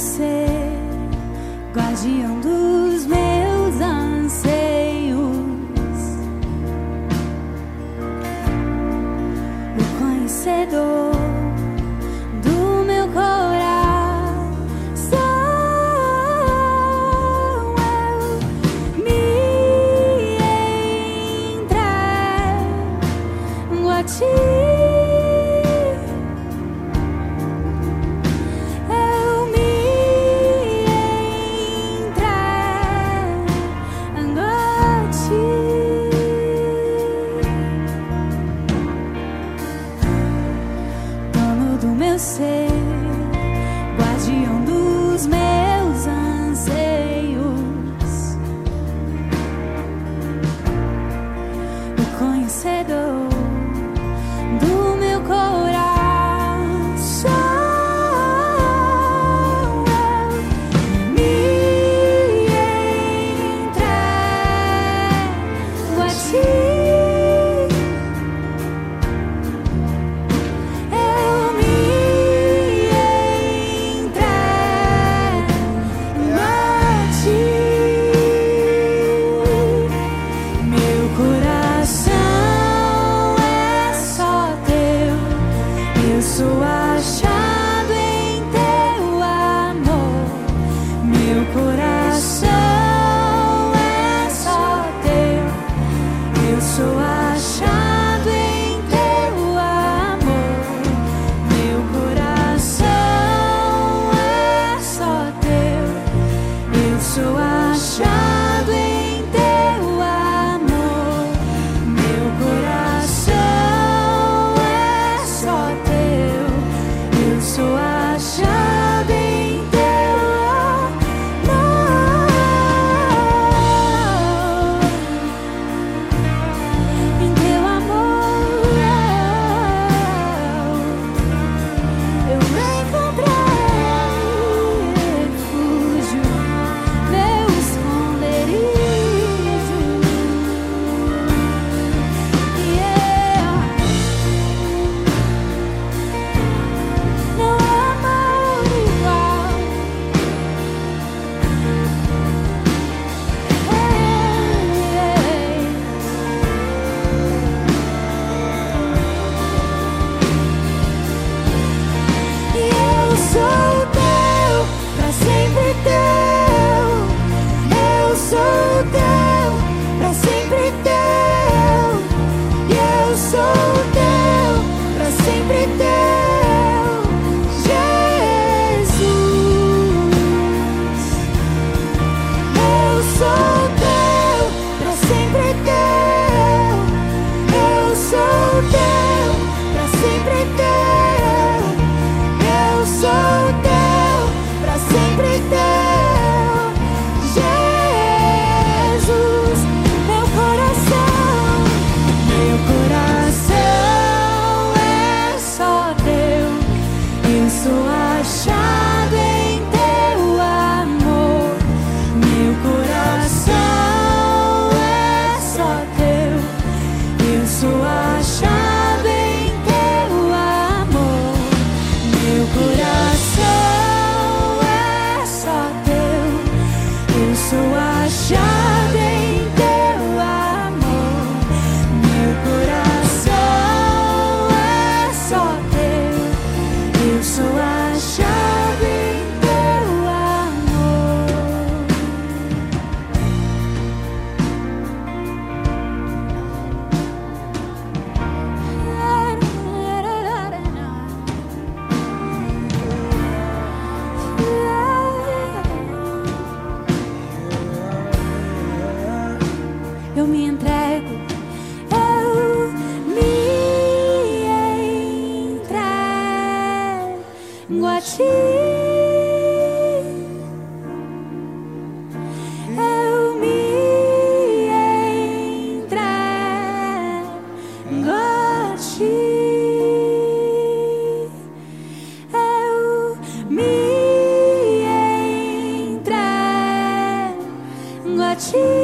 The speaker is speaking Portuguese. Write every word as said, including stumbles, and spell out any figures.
ser, guardião dos meus anseios, o conhecedor do meu coração. Eu me entrego a ti. Ser, guardião dos meus anseios, o conhecedor do meu coração. Eu me entrego a ti. Sou achado em teu amor, meu coração é só teu. Eu sou achado em teu amor, meu coração é só teu. Eu sou achado em teu amor, meu coração é só teu. Sou achado em teu amor, em teu amor. Eu encontrei refúgio, meu esconderijo. Yeah. Sou teu, pra sempre teu. Eu sou teu, pra sempre teu. E eu sou teu, pra sempre teu, Jesus. Eu sou teu, pra sempre teu. Eu sou teu, pra sempre teu. Eu sou teu, pra sempre teu, Jesus. Meu coração, meu coração é só teu. Eu sou achado em teu amor. Meu coração é só teu. Eu sou achado em teu amor. Meu coração é só teu. Eu sou achado em teu amor. Meu coração é só teu. Eu sou achado em teu amor. Eu me entrego, eu me entrego a ti. Eu me entrego a ti. Eu me entrego a ti.